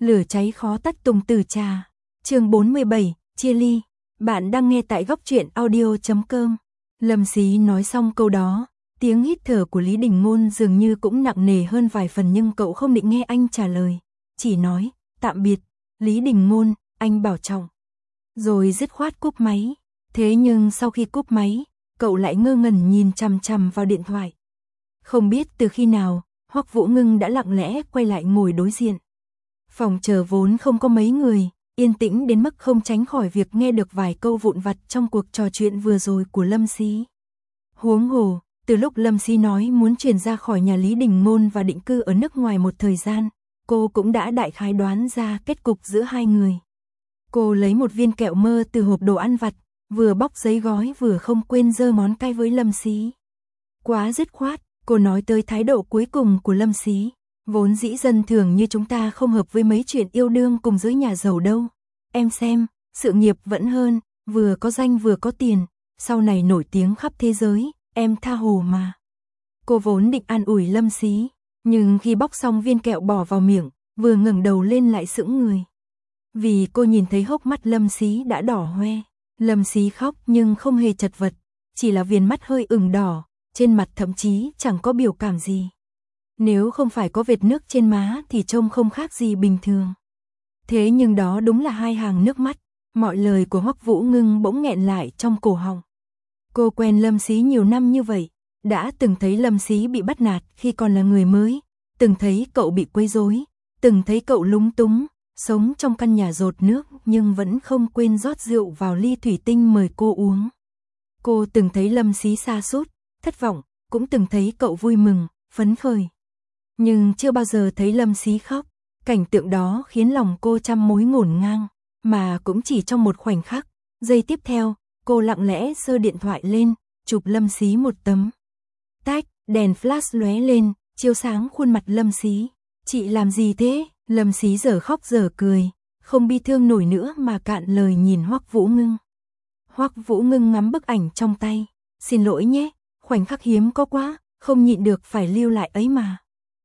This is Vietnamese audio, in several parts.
Lửa cháy khó tắt tùng từ trà. Chương 47, chia ly. Bạn đang nghe tại góc truyện audio.com. Lâm Xí nói xong câu đó, tiếng hít thở của Lý Đình Ngôn dường như cũng nặng nề hơn vài phần, nhưng cậu không định nghe anh trả lời, chỉ nói, tạm biệt, Lý Đình Ngôn, anh bảo trọng. Rồi dứt khoát cúp máy. Thế nhưng sau khi cúp máy, cậu lại ngơ ngẩn nhìn chằm chằm vào điện thoại. Không biết từ khi nào, Hoắc Vũ Ngưng đã lặng lẽ quay lại ngồi đối diện. Phòng chờ vốn không có mấy người, yên tĩnh đến mức không tránh khỏi việc nghe được vài câu vụn vặt trong cuộc trò chuyện vừa rồi của Lâm Xí. Huống hồ, từ lúc Lâm Xí nói muốn chuyển ra khỏi nhà Lý Đình Ngôn và định cư ở nước ngoài một thời gian, cô cũng đã đại khái đoán ra kết cục giữa hai người. Cô lấy một viên kẹo mơ từ hộp đồ ăn vặt, vừa bóc giấy gói vừa không quên giơ ngón cái với Lâm Xí. Quá dứt khoát, cô nói tới thái độ cuối cùng của Lâm Xí. Vốn dĩ dân thường như chúng ta không hợp với mấy chuyện yêu đương cùng giới nhà giàu đâu. Em xem, sự nghiệp vẫn hơn, vừa có danh vừa có tiền, sau này nổi tiếng khắp thế giới, em tha hồ mà. Cô vốn định an ủi Lâm Xí, nhưng khi bóc xong viên kẹo bỏ vào miệng, vừa ngẩng đầu lên lại sững người. Vì cô nhìn thấy hốc mắt Lâm Xí đã đỏ hoe. Lâm Xí khóc nhưng không hề chật vật, chỉ là viền mắt hơi ửng đỏ, trên mặt thậm chí chẳng có biểu cảm gì. Nếu không phải có vệt nước trên má thì trông không khác gì bình thường. Thế nhưng đó đúng là hai hàng nước mắt, mọi lời của Hoắc Vũ Ngưng bỗng nghẹn lại trong cổ họng. Cô quen Lâm Xí nhiều năm như vậy, đã từng thấy Lâm Xí bị bắt nạt khi còn là người mới, từng thấy cậu bị quấy rối, từng thấy cậu lúng túng, sống trong căn nhà dột nước nhưng vẫn không quên rót rượu vào ly thủy tinh mời cô uống. Cô từng thấy Lâm Xí sa sút, thất vọng, cũng từng thấy cậu vui mừng, phấn khởi. Nhưng chưa bao giờ thấy Lâm Xí khóc, cảnh tượng đó khiến lòng cô trăm mối ngổn ngang, mà cũng chỉ trong một khoảnh khắc, giây tiếp theo, cô lặng lẽ giơ điện thoại lên, chụp Lâm Xí một tấm. Tách, đèn flash lóe lên, chiếu sáng khuôn mặt Lâm Xí. Chị làm gì thế? Lâm Xí giờ khóc giờ cười, không bi thương nổi nữa mà cạn lời nhìn Hoắc Vũ Ngưng. Hoắc Vũ Ngưng ngắm bức ảnh trong tay, xin lỗi nhé, khoảnh khắc hiếm có quá, không nhịn được phải lưu lại ấy mà.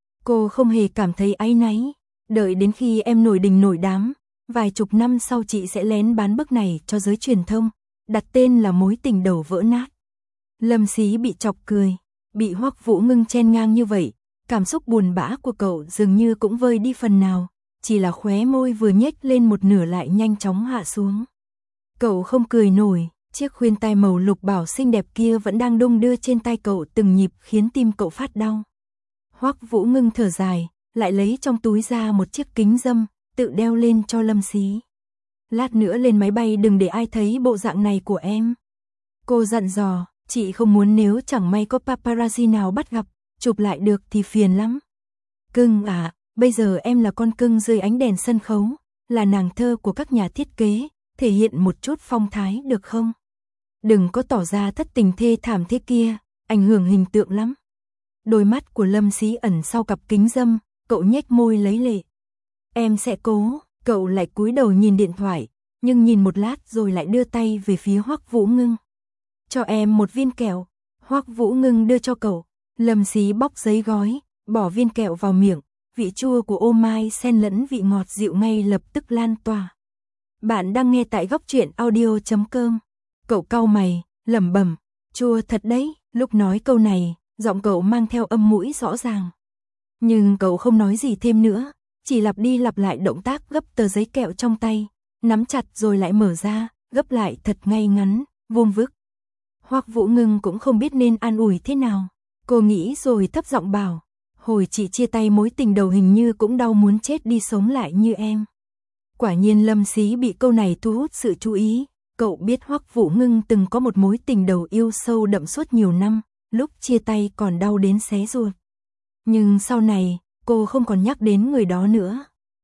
Cô không hề cảm thấy áy náy, đợi đến khi em nổi đình nổi đám, vài chục năm sau chị sẽ lén bán bức này cho giới truyền thông, đặt tên là Mối tình đầu vỡ nát. Lâm Xí bị chọc cười, bị Hoắc Vũ Ngưng chen ngang như vậy, cảm xúc buồn bã của cậu dường như cũng vơi đi phần nào, chỉ là khóe môi vừa nhếch lên một nửa lại nhanh chóng hạ xuống. Cậu không cười nổi, chiếc khuyên tai màu lục bảo xinh đẹp kia vẫn đang đung đưa trên tay cậu từng nhịp khiến tim cậu phát đau. Hoắc Vũ Ngưng thở dài, lại lấy trong túi ra một chiếc kính râm, tự đeo lên cho Lâm Xí. Lát nữa lên máy bay đừng để ai thấy bộ dạng này của em. Cô dặn dò, chị không muốn nếu chẳng may có paparazzi nào bắt gặp, chụp lại được thì phiền lắm. Cưng à, bây giờ em là con cưng dưới ánh đèn sân khấu, là nàng thơ của các nhà thiết kế, thể hiện một chút phong thái được không? Đừng có tỏ ra thất tình thê thảm thế kia, ảnh hưởng hình tượng lắm. Đôi mắt của Lâm Xí ẩn sau cặp kính râm, cậu nhếch môi lấy lệ. Em sẽ cố, cậu lại cúi đầu nhìn điện thoại, nhưng nhìn một lát rồi lại đưa tay về phía Hoắc Vũ Ngưng. Cho em một viên kẹo. Hoắc Vũ Ngưng đưa cho cậu. Lâm Xí bóc giấy gói, bỏ viên kẹo vào miệng, vị chua của ô mai xen lẫn vị ngọt dịu ngay lập tức lan tỏa. Bạn đang nghe tại góc truyện audio.com. Cậu cau mày, lẩm bẩm, chua thật đấy. Lúc nói câu này, giọng cậu mang theo âm mũi rõ ràng. Nhưng cậu không nói gì thêm nữa, chỉ lặp đi lặp lại động tác gấp tờ giấy kẹo trong tay, nắm chặt rồi lại mở ra, gấp lại thật ngay ngắn, vuông vức. Hoắc Vũ Ngưng cũng không biết nên an ủi thế nào. Cô nghĩ rồi thấp giọng bảo, hồi chị chia tay mối tình đầu hình như cũng đau muốn chết đi sống lại như em. Quả nhiên Lâm Xí bị câu này thu hút sự chú ý. Cậu biết Hoắc Vũ Ngưng từng có một mối tình đầu yêu sâu đậm suốt nhiều năm, lúc chia tay còn đau đến xé ruột. Nhưng sau này, cô không còn nhắc đến người đó nữa.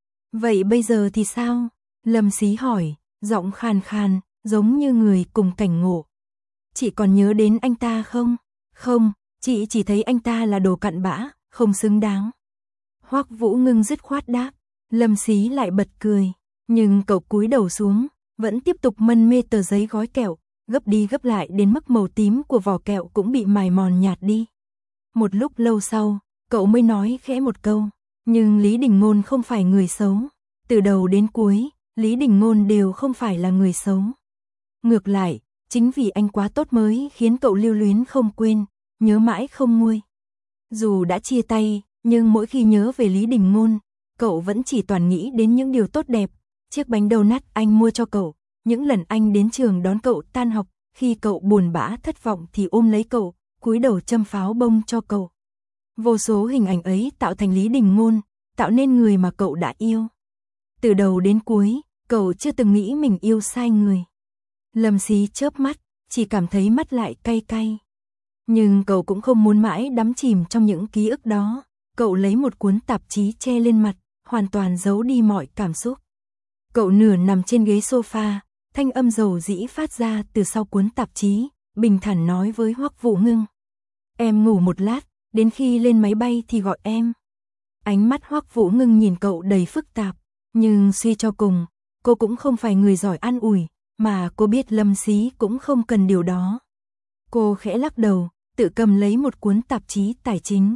Vậy bây giờ thì sao? Lâm Xí hỏi, giọng khàn khàn, giống như người cùng cảnh ngộ. Chị còn nhớ đến anh ta không? Không, chị chỉ thấy anh ta là đồ cặn bã, không xứng đáng. Hoắc Vũ Ngưng dứt khoát đáp. Lâm Xí lại bật cười, nhưng cậu cúi đầu xuống, vẫn tiếp tục mân mê tờ giấy gói kẹo, gấp đi gấp lại đến mức màu tím của vỏ kẹo cũng bị mài mòn nhạt đi. Một lúc lâu sau, cậu mới nói khẽ một câu, nhưng Lý Đình Ngôn không phải người xấu. Từ đầu đến cuối, Lý Đình Ngôn đều không phải là người xấu. Ngược lại, chính vì anh quá tốt mới khiến cậu lưu luyến không quên, nhớ mãi không nguôi. Dù đã chia tay, nhưng mỗi khi nhớ về Lý Đình Ngôn, cậu vẫn chỉ toàn nghĩ đến những điều tốt đẹp, chiếc bánh donut anh mua cho cậu, những lần anh đến trường đón cậu tan học, khi cậu buồn bã thất vọng thì ôm lấy cậu, cúi đầu châm pháo bông cho cậu. Vô số hình ảnh ấy tạo thành Lý Đình Ngôn, tạo nên người mà cậu đã yêu. Từ đầu đến cuối, cậu chưa từng nghĩ mình yêu sai người. Lâm Xí chớp mắt, chỉ cảm thấy mắt lại cay cay. Nhưng cậu cũng không muốn mãi đắm chìm trong những ký ức đó. Cậu lấy một cuốn tạp chí che lên mặt, hoàn toàn giấu đi mọi cảm xúc. Cậu nửa nằm trên ghế sofa, thanh âm dầu dĩ phát ra từ sau cuốn tạp chí, bình thản nói với Hoắc Vũ Ngưng. Em ngủ một lát, đến khi lên máy bay thì gọi em. Ánh mắt Hoắc Vũ Ngưng nhìn cậu đầy phức tạp, nhưng suy cho cùng, cô cũng không phải người giỏi an ủi, mà cô biết Lâm Xí cũng không cần điều đó. Cô khẽ lắc đầu, tự cầm lấy một cuốn tạp chí tài chính.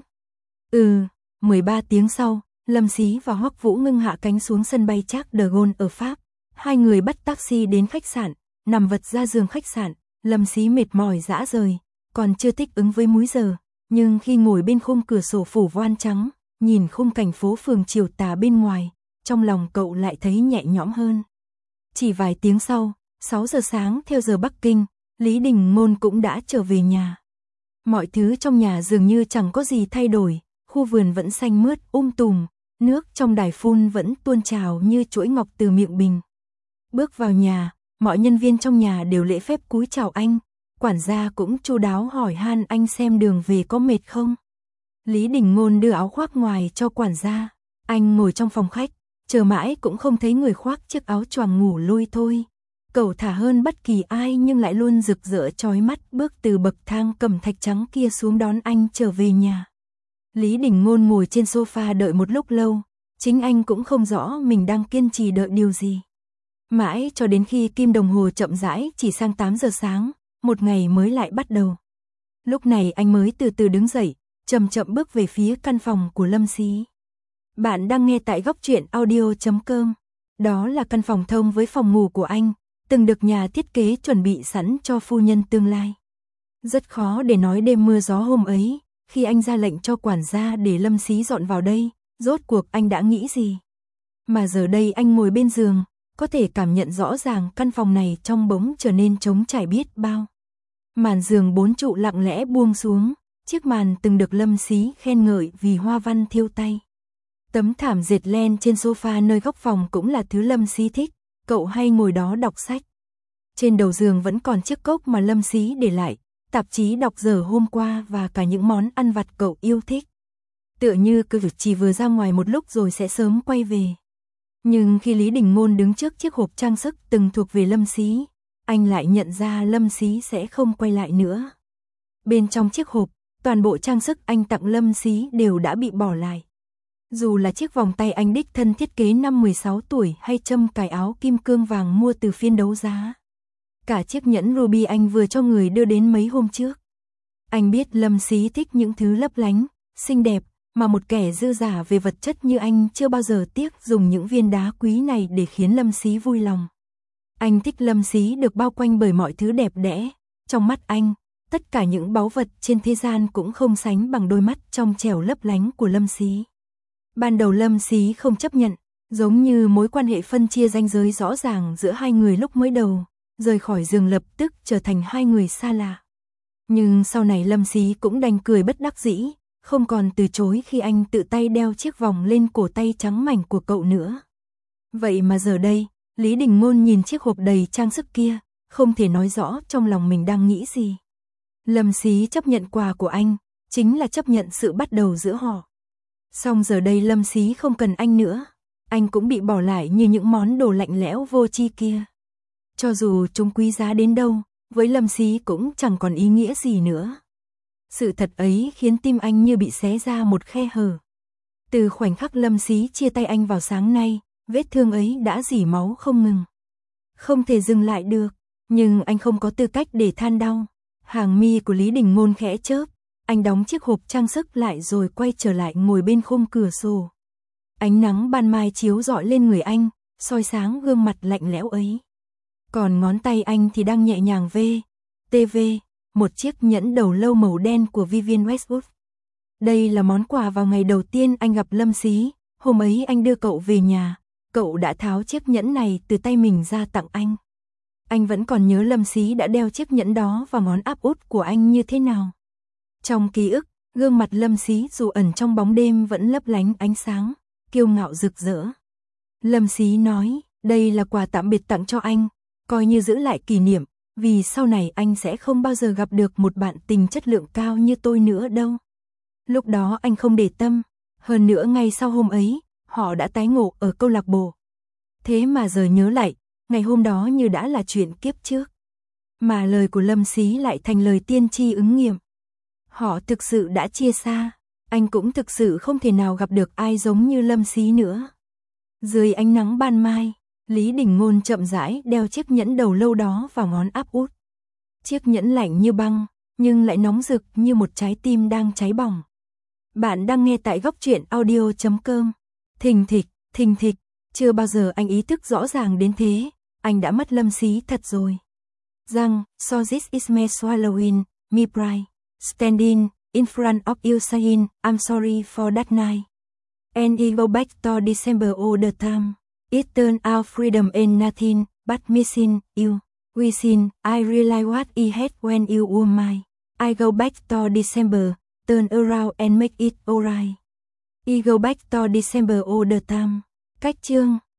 13 tiếng sau, Lâm Xí và Hoắc Vũ Ngưng hạ cánh xuống sân bay Charles de Gaulle ở Pháp. Hai người bắt taxi đến khách sạn, nằm vật ra giường khách sạn. Lâm Xí mệt mỏi rã rời, còn chưa thích ứng với múi giờ. Nhưng khi ngồi bên khung cửa sổ phủ voan trắng, nhìn khung cảnh phố phường chiều tà bên ngoài, trong lòng cậu lại thấy nhẹ nhõm hơn. Chỉ vài tiếng sau, 6 giờ sáng theo giờ Bắc Kinh, Lý Đình Ngôn cũng đã trở về nhà. Mọi thứ trong nhà dường như chẳng có gì thay đổi, khu vườn vẫn xanh mướt tùm, nước trong đài phun vẫn tuôn trào như chuỗi ngọc từ miệng bình. Bước vào nhà, mọi nhân viên trong nhà đều lễ phép cúi chào anh, quản gia cũng chu đáo hỏi han anh xem đường về có mệt không. Lý Đình Ngôn đưa áo khoác ngoài cho quản gia, anh ngồi trong phòng khách, chờ mãi cũng không thấy người khoác chiếc áo choàng ngủ lôi thôi. Cậu thả hơn bất kỳ ai nhưng lại luôn rực rỡ chói mắt bước từ bậc thang cẩm thạch trắng kia xuống đón anh trở về nhà. Lý Đình Ngôn ngồi trên sofa đợi một lúc lâu, chính anh cũng không rõ mình đang kiên trì đợi điều gì. Mãi cho đến khi kim đồng hồ chậm rãi chỉ sang 8 giờ sáng, một ngày mới lại bắt đầu. Lúc này anh mới từ từ đứng dậy, chậm chậm bước về phía căn phòng của Lâm Xí. Bạn đang nghe tại góc truyện audio.com. Đó là căn phòng thông với phòng ngủ của anh, từng được nhà thiết kế chuẩn bị sẵn cho phu nhân tương lai. Rất khó để nói đêm mưa gió hôm ấy, khi anh ra lệnh cho quản gia để Lâm Xí dọn vào đây, rốt cuộc anh đã nghĩ gì? Mà giờ đây anh ngồi bên giường, có thể cảm nhận rõ ràng căn phòng này trong bỗng trở nên trống trải biết bao. Màn giường 4 trụ lặng lẽ buông xuống, chiếc màn từng được Lâm Xí khen ngợi vì hoa văn thêu tay. Tấm thảm dệt len trên sofa nơi góc phòng cũng là thứ Lâm Xí thích, cậu hay ngồi đó đọc sách. Trên đầu giường vẫn còn chiếc cốc mà Lâm Xí để lại, tạp chí đọc dở hôm qua và cả những món ăn vặt cậu yêu thích. Tựa như cứ chỉ vừa ra ngoài một lúc rồi sẽ sớm quay về. Nhưng khi Lý Đình Ngôn đứng trước chiếc hộp trang sức từng thuộc về Lâm Xí, anh lại nhận ra Lâm Xí sẽ không quay lại nữa. Bên trong chiếc hộp, toàn bộ trang sức anh tặng Lâm Xí đều đã bị bỏ lại. Dù là chiếc vòng tay anh đích thân thiết kế năm 16 tuổi hay châm cài áo kim cương vàng mua từ phiên đấu giá. Cả chiếc nhẫn ruby anh vừa cho người đưa đến mấy hôm trước. Anh biết Lâm Xí thích những thứ lấp lánh, xinh đẹp, mà một kẻ dư dả về vật chất như anh chưa bao giờ tiếc dùng những viên đá quý này để khiến Lâm Xí vui lòng. Anh thích Lâm Xí được bao quanh bởi mọi thứ đẹp đẽ. Trong mắt anh, tất cả những báu vật trên thế gian cũng không sánh bằng đôi mắt trong trẻo lấp lánh của Lâm Xí. Ban đầu Lâm Xí không chấp nhận, giống như mối quan hệ phân chia ranh giới rõ ràng giữa hai người lúc mới đầu, rời khỏi giường lập tức trở thành hai người xa lạ. Nhưng sau này Lâm Xí cũng đành cười bất đắc dĩ, không còn từ chối khi anh tự tay đeo chiếc vòng lên cổ tay trắng mảnh của cậu nữa. Vậy mà giờ đây, Lý Đình Ngôn nhìn chiếc hộp đầy trang sức kia, không thể nói rõ trong lòng mình đang nghĩ gì. Lâm Xí chấp nhận quà của anh, chính là chấp nhận sự bắt đầu giữa họ. Song giờ đây Lâm Xí không cần anh nữa, anh cũng bị bỏ lại như những món đồ lạnh lẽo vô tri kia. Cho dù chúng quý giá đến đâu, với Lâm Xí cũng chẳng còn ý nghĩa gì nữa. Sự thật ấy khiến tim anh như bị xé ra một khe hở. Từ khoảnh khắc Lâm Xí chia tay anh vào sáng nay, vết thương ấy đã rỉ máu không ngừng. Không thể dừng lại được, nhưng anh không có tư cách để than đau. Hàng mi của Lý Đình Ngôn khẽ chớp, anh đóng chiếc hộp trang sức lại rồi quay trở lại ngồi bên khung cửa sổ. Ánh nắng ban mai chiếu rọi lên người anh, soi sáng gương mặt lạnh lẽo ấy. Còn ngón tay anh thì đang nhẹ nhàng TV, một chiếc nhẫn đầu lâu màu đen của Vivienne Westwood. Đây là món quà vào ngày đầu tiên anh gặp Lâm Xí, hôm ấy anh đưa cậu về nhà, cậu đã tháo chiếc nhẫn này từ tay mình ra tặng anh. Anh vẫn còn nhớ Lâm Xí đã đeo chiếc nhẫn đó vào ngón áp út của anh như thế nào. Trong ký ức, gương mặt Lâm Xí dù ẩn trong bóng đêm vẫn lấp lánh ánh sáng, kiêu ngạo rực rỡ. Lâm Xí nói, đây là quà tạm biệt tặng cho anh, coi như giữ lại kỷ niệm, vì sau này anh sẽ không bao giờ gặp được một bạn tình chất lượng cao như tôi nữa đâu. Lúc đó anh không để tâm, hơn nữa ngay sau hôm ấy, họ đã tái ngộ ở câu lạc bộ. Thế mà giờ nhớ lại, ngày hôm đó như đã là chuyện kiếp trước. Mà lời của Lâm Xí lại thành lời tiên tri ứng nghiệm. Họ thực sự đã chia xa, anh cũng thực sự không thể nào gặp được ai giống như Lâm Xí nữa. Dưới ánh nắng ban mai, Lý Đình Ngôn chậm rãi đeo chiếc nhẫn đầu lâu đó vào ngón áp út. Chiếc nhẫn lạnh như băng, nhưng lại nóng rực như một trái tim đang cháy bỏng. Bạn đang nghe tại Góc Truyện Audio.com. Thình thịch, chưa bao giờ anh ý thức rõ ràng đến thế, anh đã mất Lâm Xí thật rồi. Rằng, so this is me swallowing, me pride, standing in front of you saying, I'm sorry for that night. And I go back to December all the time. It turned out freedom ain't nothing, but missing you. Wishing I realize what I had when you were mine. I go back to December, turn around and make it alright. I go back to December all the time. Cách chương